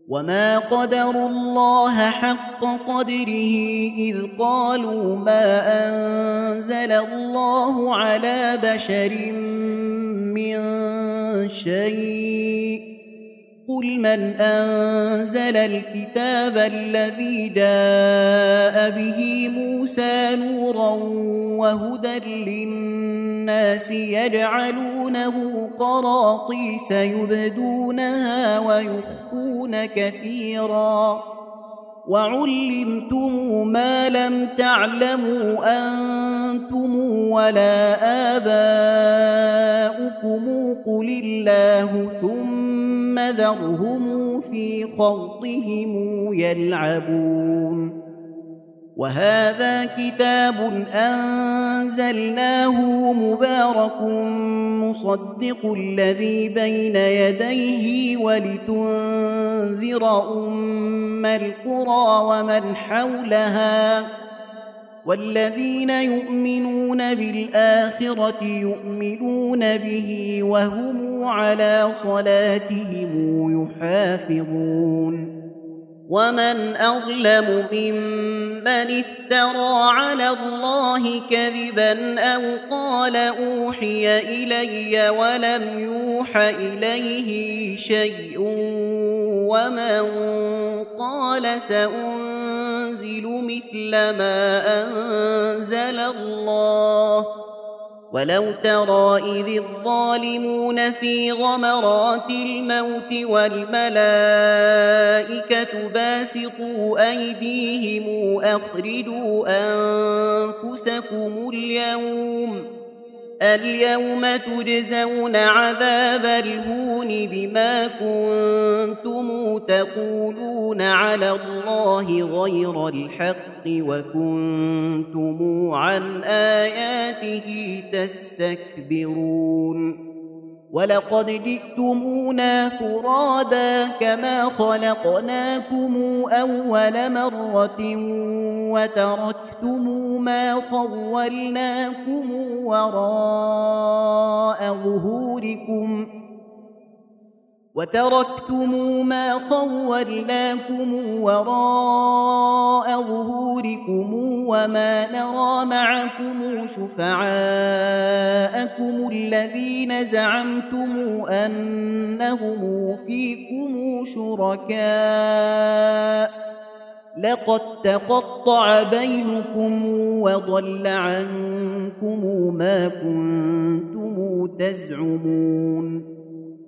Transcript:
وما قدروا الله حق قدره إذ قالوا ما أنزل الله على بشر من شيء قل من أنزل الكتاب الذي جاء به موسى نورا وهدى للناس يجعلونه قراطيس يبدونها ويخفون كثيرا وعلمتم ما لم تعلموا أنتم ولا آباؤكم قل الله ثم ذرهم في خوضهم يلعبون وهذا كتاب أنزلناه مبارك مصدق الذي بين يديه ولتنذر أم القرى ومن حولها والذين يؤمنون بالآخرة يؤمنون به وهم على صلاتهم يحافظون ومن أظلم ممن افترى على الله كذبا أو قال أوحي إلي ولم يوح إليه شيء ومن قال سأنزل مثل ما أنزل الله ولو ترى إذ الظالمون في غمرات الموت والملائكة باسطوا أيديهم أخرجوا أنفسكم اليوم تجزون عذاب الهون بما كنتم تقولون على الله غير الحق وكنتم عن آياته تستكبرون ولقد جئتمونا فرادا كما خلقناكم أول مرة وتركتم ما خولناكم وراء ظهوركم وما نرى معكم شفعاءكم الذين زعمتم أنهم فيكم شركاء لقد تقطع بينكم وضل عنكم ما كنتم تزعمون